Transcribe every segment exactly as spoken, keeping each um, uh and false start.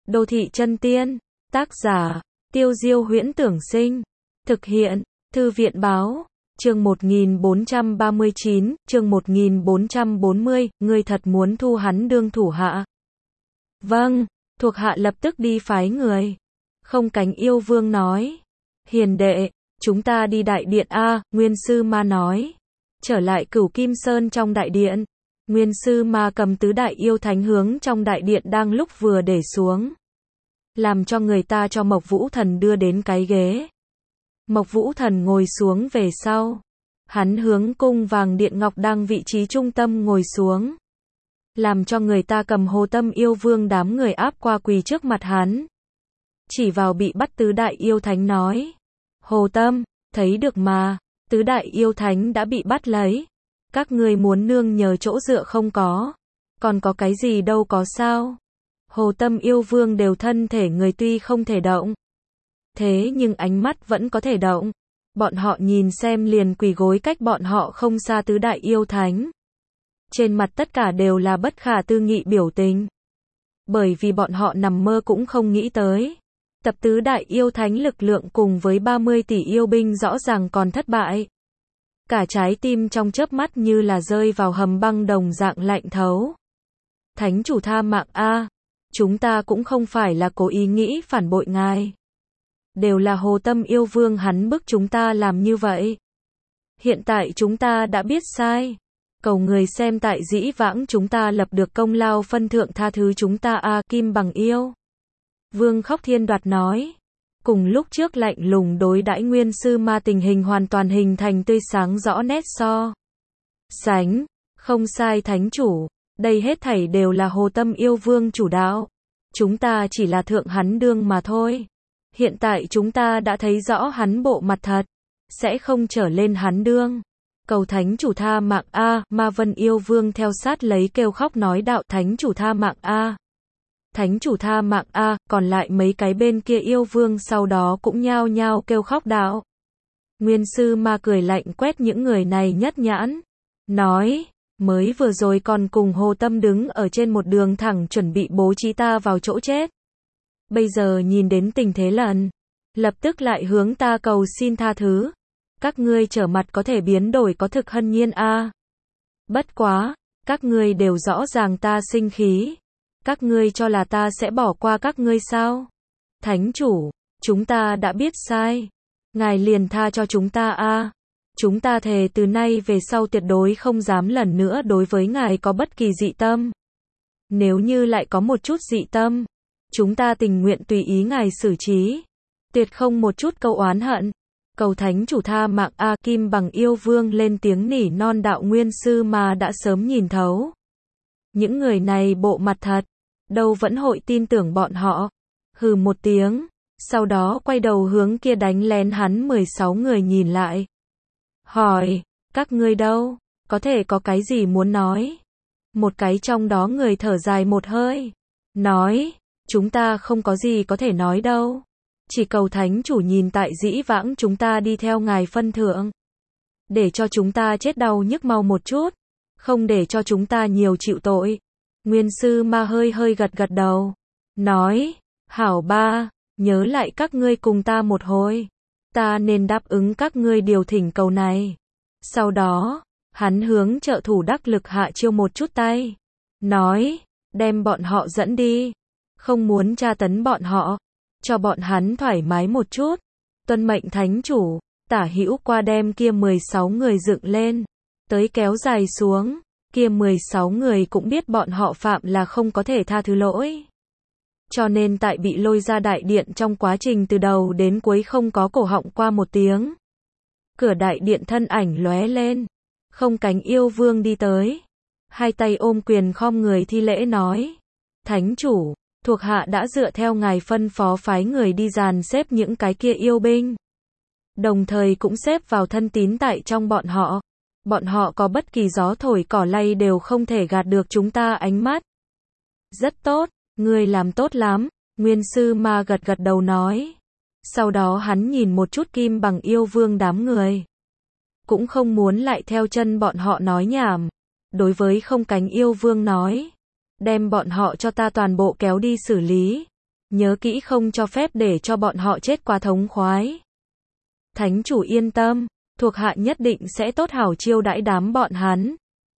Đô thị chân tiên, tác giả, Tiêu Diêu Huyễn Tưởng Sinh, thực hiện, Thư viện Báo, chương một nghìn bốn trăm ba mươi chín, chương một nghìn bốn trăm bốn mươi, ngươi thật muốn thu hắn đương thủ hạ. Vâng, thuộc hạ lập tức đi phái người. Không Cánh Yêu Vương nói. Hiền đệ, chúng ta đi đại điện a, Nguyên Sư Ma nói. Trở lại Cửu Kim Sơn trong đại điện. Nguyên Sư Ma cầm tứ đại yêu thánh hướng trong đại điện đang lúc vừa để xuống. Làm cho người ta cho Mộc Vũ Thần đưa đến cái ghế. Mộc Vũ Thần ngồi xuống về sau. Hắn hướng cung vàng điện ngọc đang vị trí trung tâm ngồi xuống. Làm cho người ta cầm Hồ Tâm Yêu Vương đám người áp qua quỳ trước mặt hắn. Chỉ vào bị bắt tứ đại yêu thánh nói. Hồ Tâm, thấy được mà, tứ đại yêu thánh đã bị bắt lấy. Các ngươi muốn nương nhờ chỗ dựa không có. Còn có cái gì đâu có sao. Hồ Tâm Yêu Vương đều thân thể người tuy không thể động. Thế nhưng ánh mắt vẫn có thể động. Bọn họ nhìn xem liền quỳ gối cách bọn họ không xa tứ đại yêu thánh. Trên mặt tất cả đều là bất khả tư nghị biểu tình. Bởi vì bọn họ nằm mơ cũng không nghĩ tới. Tập tứ đại yêu thánh lực lượng cùng với ba mươi tỷ yêu binh rõ ràng còn thất bại. Cả trái tim trong chớp mắt như là rơi vào hầm băng đồng dạng lạnh thấu. Thánh chủ tha mạng a, chúng ta cũng không phải là cố ý nghĩ phản bội ngài. Đều là Hồ Tâm Yêu Vương hắn bức chúng ta làm như vậy. Hiện tại chúng ta đã biết sai. Cầu người xem tại dĩ vãng chúng ta lập được công lao phân thượng tha thứ chúng ta a, Kim Bằng Yêu Vương Khóc Thiên Đoạt nói. Cùng lúc trước lạnh lùng đối đãi Nguyên Sư Ma tình hình hoàn toàn hình thành tươi sáng rõ nét so sánh. Không sai thánh chủ, đây hết thảy đều là Hồ Tâm Yêu Vương chủ đạo. Chúng ta chỉ là thượng hắn đương mà thôi. Hiện tại chúng ta đã thấy rõ hắn bộ mặt thật, sẽ không trở lên hắn đương. Cầu thánh chủ tha mạng a, Ma Vân Yêu Vương theo sát lấy kêu khóc nói đạo thánh chủ tha mạng a. Thánh chủ tha mạng a, còn lại mấy cái bên kia yêu vương sau đó cũng nhao nhao kêu khóc đạo. Nguyên Sư Ma cười lạnh quét những người này nhất nhãn, nói, mới vừa rồi còn cùng Hồ Tâm đứng ở trên một đường thẳng chuẩn bị bố trí ta vào chỗ chết. Bây giờ nhìn đến tình thế lần, lập tức lại hướng ta cầu xin tha thứ. Các ngươi trở mặt có thể biến đổi có thực hân nhiên a. Bất quá, các ngươi đều rõ ràng ta sinh khí. Các ngươi cho là ta sẽ bỏ qua các ngươi sao? Thánh chủ, chúng ta đã biết sai. Ngài liền tha cho chúng ta a. Chúng ta thề từ nay về sau tuyệt đối không dám lần nữa đối với ngài có bất kỳ dị tâm. Nếu như lại có một chút dị tâm, chúng ta tình nguyện tùy ý ngài xử trí. Tuyệt không một chút câu oán hận. Cầu thánh chủ tha mạng a, Kim Bằng Yêu Vương lên tiếng nỉ non đạo. Nguyên Sư Ma đã sớm nhìn thấu. Những người này bộ mặt thật, đâu vẫn hội tin tưởng bọn họ. Hừ một tiếng, sau đó quay đầu hướng kia đánh lén hắn mười sáu người nhìn lại. Hỏi, các ngươi đâu, có thể có cái gì muốn nói? Một cái trong đó người thở dài một hơi, nói, chúng ta không có gì có thể nói đâu. Chỉ cầu thánh chủ nhìn tại dĩ vãng chúng ta đi theo ngài phân thượng. Để cho chúng ta chết đau nhức mau một chút, không để cho chúng ta nhiều chịu tội. Nguyên Sư Ma hơi hơi gật gật đầu, nói, hảo ba, nhớ lại các ngươi cùng ta một hồi. Ta nên đáp ứng các ngươi điều thỉnh cầu này. Sau đó, hắn hướng trợ thủ đắc lực hạ chiêu một chút tay. Nói, đem bọn họ dẫn đi. Không muốn tra tấn bọn họ. Cho bọn hắn thoải mái một chút. Tuân mệnh thánh chủ, tả hữu qua đem kia mười sáu người dựng lên. Tới kéo dài xuống. Kia mười sáu người cũng biết bọn họ phạm là không có thể tha thứ lỗi. Cho nên tại bị lôi ra đại điện trong quá trình từ đầu đến cuối không có cổ họng qua một tiếng. Cửa đại điện thân ảnh lóe lên. Không Cánh Yêu Vương đi tới. Hai tay ôm quyền khom người thi lễ nói. Thánh chủ, thuộc hạ đã dựa theo ngài phân phó phái người đi dàn xếp những cái kia yêu binh. Đồng thời cũng xếp vào thân tín tại trong bọn họ. Bọn họ có bất kỳ gió thổi cỏ lay đều không thể gạt được chúng ta ánh mắt. Rất tốt, ngươi làm tốt lắm, Nguyên Sư Ma gật gật đầu nói. Sau đó hắn nhìn một chút Kim Bằng Yêu Vương đám người. Cũng không muốn lại theo chân bọn họ nói nhảm. Đối với Không Cánh Yêu Vương nói. Đem bọn họ cho ta toàn bộ kéo đi xử lý. Nhớ kỹ không cho phép để cho bọn họ chết quá thống khoái. Thánh chủ yên tâm, thuộc hạ nhất định sẽ tốt hảo chiêu đãi đám bọn hắn.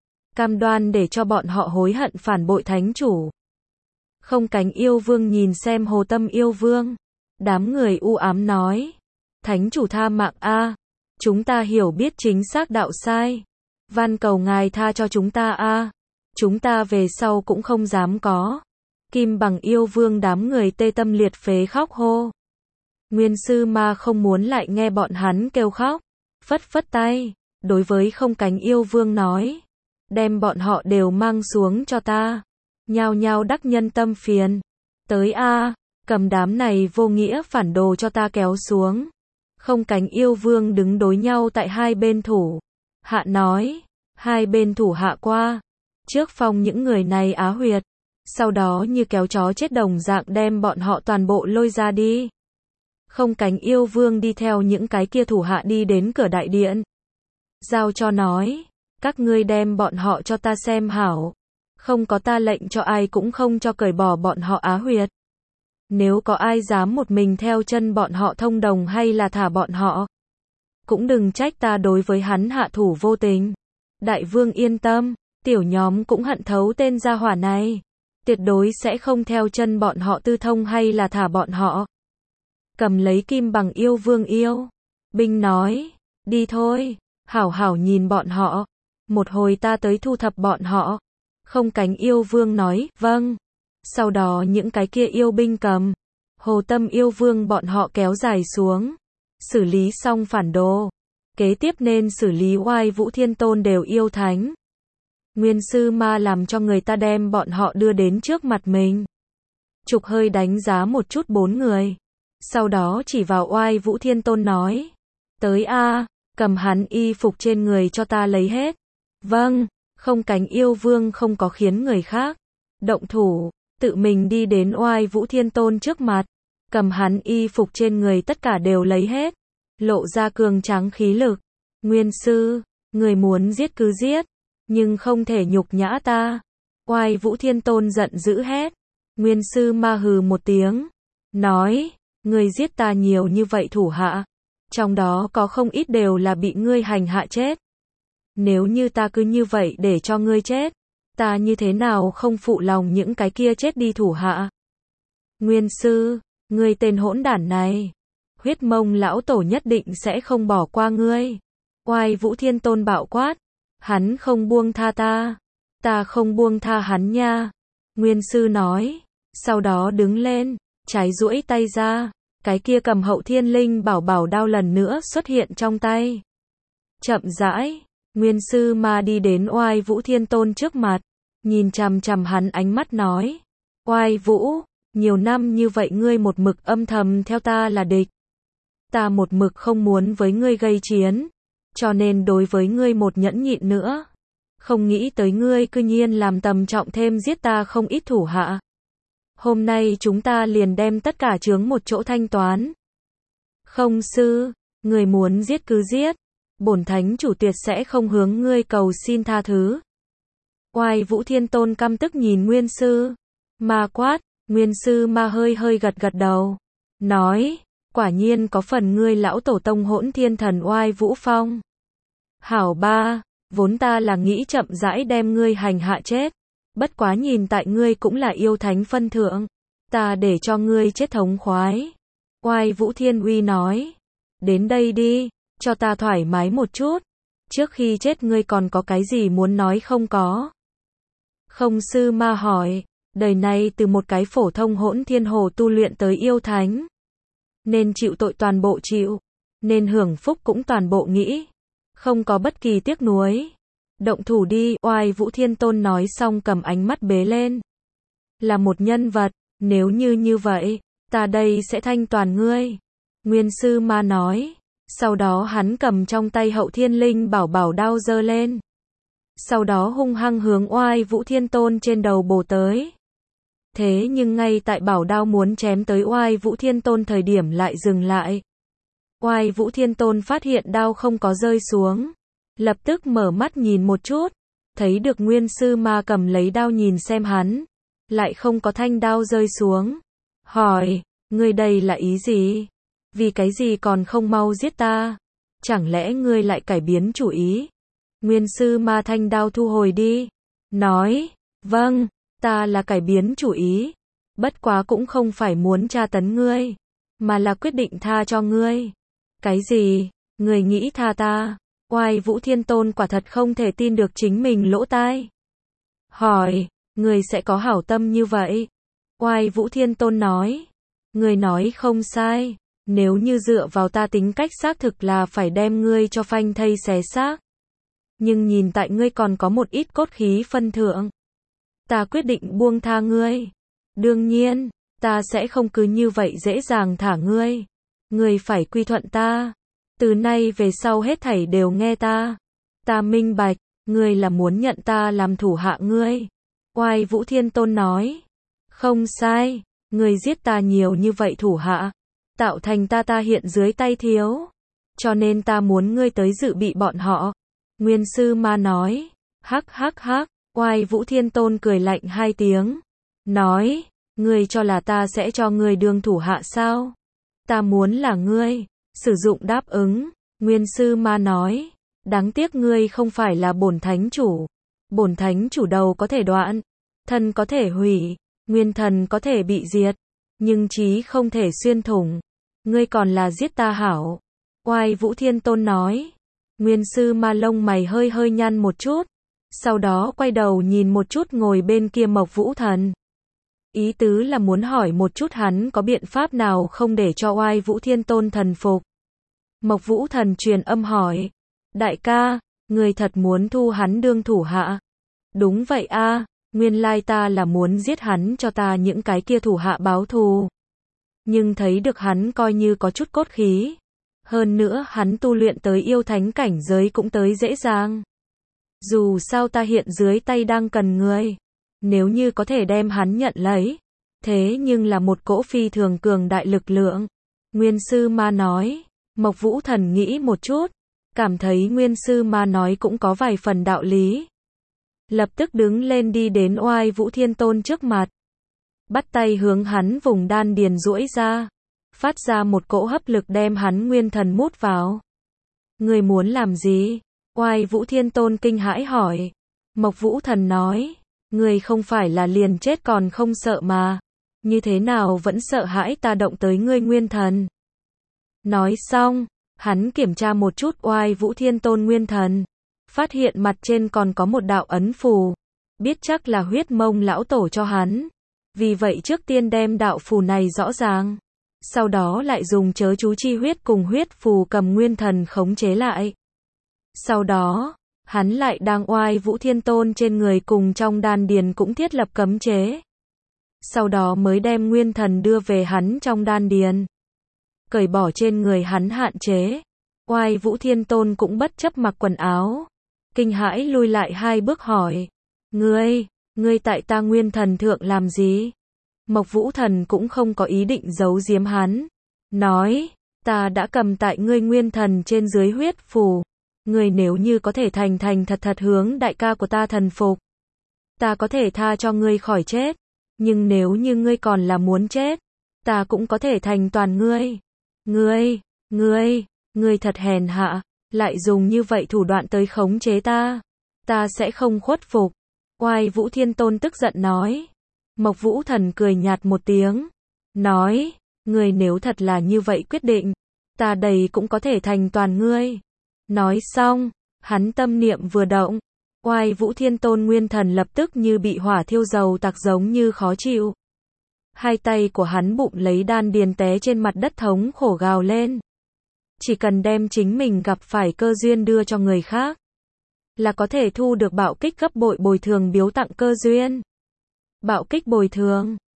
Cam đoan để cho bọn họ hối hận phản bội thánh chủ. Không Cánh yêu vương nhìn xem Hồ Tâm yêu vương. Đám người u ám nói. Thánh chủ tha mạng a, chúng ta hiểu biết chính xác đạo sai. Van cầu ngài tha cho chúng ta a, chúng ta về sau cũng không dám có. Kim Bằng yêu vương đám người tê tâm liệt phế khóc hô. Nguyên sư ma không muốn lại nghe bọn hắn kêu khóc. Phất phất tay, đối với Không Cánh yêu vương nói. Đem bọn họ đều mang xuống cho ta. Nhao nhao đắc nhân tâm phiền. Tới a, cầm đám này vô nghĩa phản đồ cho ta kéo xuống. Không Cánh yêu vương đứng đối nhau tại hai bên thủ. Hạ nói, hai bên thủ hạ qua. Trước phong những người này á huyệt. Sau đó như kéo chó chết đồng dạng đem bọn họ toàn bộ lôi ra đi. Không Cánh yêu vương đi theo những cái kia thủ hạ đi đến cửa đại điện. Giao cho nói, các ngươi đem bọn họ cho ta xem hảo. Không có ta lệnh cho ai cũng không cho cởi bỏ bọn họ á huyệt. Nếu có ai dám một mình theo chân bọn họ thông đồng hay là thả bọn họ, cũng đừng trách ta đối với hắn hạ thủ vô tình. Đại vương yên tâm, tiểu nhóm cũng hận thấu tên gia hỏa này. Tuyệt đối sẽ không theo chân bọn họ tư thông hay là thả bọn họ. Cầm lấy Kim Bằng yêu vương yêu. Binh nói, đi thôi, hảo hảo nhìn bọn họ. Một hồi ta tới thu thập bọn họ. Không Cánh yêu vương nói, vâng. Sau đó những cái kia yêu binh cầm. Hồ Tâm yêu vương bọn họ kéo dài xuống. Xử lý xong phản đồ. Kế tiếp nên xử lý Oai Vũ Thiên Tôn đều yêu thánh. Nguyên sư ma làm cho người ta đem bọn họ đưa đến trước mặt mình. Trục hơi đánh giá một chút bốn người. Sau đó chỉ vào Oai Vũ Thiên Tôn nói. Tới a, cầm hắn y phục trên người cho ta lấy hết. Vâng, Không Cánh yêu vương không có khiến người khác động thủ, tự mình đi đến Oai Vũ Thiên Tôn trước mặt. Cầm hắn y phục trên người tất cả đều lấy hết. Lộ ra cường tráng khí lực. Nguyên sư, người muốn giết cứ giết. Nhưng không thể nhục nhã ta. Oai Vũ Thiên Tôn giận dữ hét. Nguyên sư ma hừ một tiếng. Nói, ngươi giết ta nhiều như vậy thủ hạ. Trong đó có không ít đều là bị ngươi hành hạ chết. Nếu như ta cứ như vậy để cho ngươi chết, ta như thế nào không phụ lòng những cái kia chết đi thủ hạ. Nguyên sư, ngươi tên hỗn đản này. Huyết Mông lão tổ nhất định sẽ không bỏ qua ngươi. Oai Vũ Thiên Tôn bạo quát. Hắn không buông tha ta. Ta không buông tha hắn nha. Nguyên sư nói. Sau đó đứng lên, trái duỗi tay ra. Cái kia cầm Hậu Thiên Linh bảo bảo đao lần nữa xuất hiện trong tay. Chậm rãi, Nguyên sư ma đi đến Oai Vũ Thiên Tôn trước mặt. Nhìn chằm chằm hắn ánh mắt nói. Oai Vũ, nhiều năm như vậy ngươi một mực âm thầm theo ta là địch. Ta một mực không muốn với ngươi gây chiến. Cho nên đối với ngươi một nhẫn nhịn nữa. Không nghĩ tới ngươi cư nhiên làm tầm trọng thêm giết ta không ít thủ hạ. Hôm nay chúng ta liền đem tất cả chướng một chỗ thanh toán. Không sư, người muốn giết cứ giết. Bổn thánh chủ tuyệt sẽ không hướng ngươi cầu xin tha thứ. Oai Vũ Thiên Tôn căm tức nhìn Nguyên sư. Ma quát, Nguyên sư ma hơi hơi gật gật đầu. Nói, quả nhiên có phần ngươi lão tổ tông Hỗn Thiên Thần Oai Vũ Phong. Hảo ba, vốn ta là nghĩ chậm rãi đem ngươi hành hạ chết. Bất quá nhìn tại ngươi cũng là yêu thánh phân thượng. Ta để cho ngươi chết thống khoái. Oai Vũ Thiên Uy nói. Đến đây đi, cho ta thoải mái một chút. Trước khi chết ngươi còn có cái gì muốn nói không có? Không sư ma hỏi. Đời này từ một cái phổ thông hỗn thiên hồ tu luyện tới yêu thánh. Nên chịu tội toàn bộ chịu. Nên hưởng phúc cũng toàn bộ nghĩ. Không có bất kỳ tiếc nuối. Động thủ đi, Oai Vũ Thiên Tôn nói xong cầm ánh mắt bế lên. Là một nhân vật, nếu như như vậy, ta đây sẽ thanh toàn ngươi. Nguyên sư ma nói. Sau đó hắn cầm trong tay Hậu Thiên Linh bảo bảo đao giơ lên. Sau đó hung hăng hướng Oai Vũ Thiên Tôn trên đầu bổ tới. Thế nhưng ngay tại bảo đao muốn chém tới Oai Vũ Thiên Tôn thời điểm lại dừng lại. Oai Vũ Thiên Tôn phát hiện đao không có rơi xuống. Lập tức mở mắt nhìn một chút. Thấy được Nguyên sư ma cầm lấy đao nhìn xem hắn. Lại không có thanh đao rơi xuống. hỏi, ngươi đây là ý gì? Vì cái gì còn không mau giết ta? Chẳng lẽ ngươi lại cải biến chủ ý? Nguyên sư ma thanh đao thu hồi đi. Nói, vâng, ta là cải biến chủ ý. Bất quá cũng không phải muốn tra tấn ngươi, mà là quyết định tha cho ngươi. Cái gì? Ngươi nghĩ tha ta? Oai Vũ Thiên Tôn quả thật không thể tin được chính mình lỗ tai. Hỏi, ngươi sẽ có hảo tâm như vậy? Oai Vũ Thiên Tôn nói, ngươi nói không sai, nếu như dựa vào ta tính cách xác thực là phải đem ngươi cho phanh thây xé xác. Nhưng nhìn tại ngươi còn có một ít cốt khí phân thượng, ta quyết định buông tha ngươi. Đương nhiên, ta sẽ không cứ như vậy dễ dàng thả ngươi. Ngươi phải quy thuận ta. Từ nay về sau hết thảy đều nghe ta. Ta minh bạch, ngươi là muốn nhận ta làm thủ hạ ngươi. Oai Vũ Thiên Tôn nói, không sai, ngươi giết ta nhiều như vậy thủ hạ, tạo thành ta ta hiện dưới tay thiếu. Cho nên ta muốn ngươi tới dự bị bọn họ. Nguyên sư ma nói, hắc hắc hắc, Oai Vũ Thiên Tôn cười lạnh hai tiếng. Nói, ngươi cho là ta sẽ cho ngươi đương thủ hạ sao? Ta muốn là ngươi. Sử dụng đáp ứng. Nguyên sư ma nói, đáng tiếc ngươi không phải là bổn thánh chủ. Bổn thánh chủ đầu có thể đoạn, thân có thể hủy, nguyên thần có thể bị diệt, nhưng trí không thể xuyên thủng. Ngươi còn là giết ta hảo. Oai Vũ Thiên Tôn nói. Nguyên sư ma lông mày hơi hơi nhăn một chút, sau đó quay đầu nhìn một chút ngồi bên kia Mộc Vũ Thần. Ý tứ là muốn hỏi một chút hắn có biện pháp nào không để cho Oai Vũ Thiên Tôn thần phục. Mộc Vũ Thần truyền âm hỏi, đại ca, người thật muốn thu hắn đương thủ hạ? Đúng vậy a, nguyên lai ta là muốn giết hắn cho ta những cái kia thủ hạ báo thù. Nhưng thấy được hắn coi như có chút cốt khí. Hơn nữa hắn tu luyện tới yêu thánh cảnh giới cũng tới dễ dàng. Dù sao ta hiện dưới tay đang cần người. Nếu như có thể đem hắn nhận lấy. Thế nhưng là một cỗ phi thường cường đại lực lượng. Nguyên sư ma nói. Mộc Vũ Thần nghĩ một chút. Cảm thấy Nguyên sư ma nói cũng có vài phần đạo lý. Lập tức đứng lên đi đến Oai Vũ Thiên Tôn trước mặt. Bắt tay hướng hắn vùng đan điền duỗi ra. Phát ra một cỗ hấp lực đem hắn nguyên thần mút vào. Người muốn làm gì? Oai Vũ Thiên Tôn kinh hãi hỏi. Mộc Vũ Thần nói. Người không phải là liền chết còn không sợ mà. Như thế nào vẫn sợ hãi ta động tới ngươi nguyên thần? Nói xong, hắn kiểm tra một chút Oai Vũ Thiên Tôn nguyên thần. Phát hiện mặt trên còn có một đạo ấn phù. Biết chắc là huyết mông lão tổ cho hắn. Vì vậy trước tiên đem đạo phù này rõ ràng. Sau đó lại dùng chớ chú chi huyết cùng huyết phù cầm nguyên thần khống chế lại. Sau đó, hắn lại đang Oai Vũ Thiên Tôn trên người cùng trong đan điền cũng thiết lập cấm chế. Sau đó mới đem nguyên thần đưa về hắn trong đan điền. Cởi bỏ trên người hắn hạn chế. Oai Vũ Thiên Tôn cũng bất chấp mặc quần áo. Kinh hãi lui lại hai bước hỏi. Ngươi, ngươi tại ta nguyên thần thượng làm gì? Mộc Vũ Thần cũng không có ý định giấu giếm hắn. Nói, ta đã cầm tại ngươi nguyên thần trên dưới huyết phù. Ngươi nếu như có thể thành thành thật thật hướng đại ca của ta thần phục. Ta có thể tha cho ngươi khỏi chết. Nhưng nếu như ngươi còn là muốn chết, ta cũng có thể thành toàn ngươi. Ngươi, ngươi, ngươi thật hèn hạ, lại dùng như vậy thủ đoạn tới khống chế ta. Ta sẽ không khuất phục. Oai Vũ Thiên Tôn tức giận nói. Mộc Vũ Thần cười nhạt một tiếng. Nói, ngươi nếu thật là như vậy quyết định, ta đây cũng có thể thành toàn ngươi. Nói xong, hắn tâm niệm vừa động. Oai Vũ Thiên Tôn nguyên thần lập tức như bị hỏa thiêu dầu tạc giống như khó chịu. Hai tay của hắn bụng lấy đan điền té trên mặt đất thống khổ gào lên. Chỉ cần đem chính mình gặp phải cơ duyên đưa cho người khác, là có thể thu được bạo kích gấp bội bồi thường biếu tặng cơ duyên. Bạo kích bồi thường.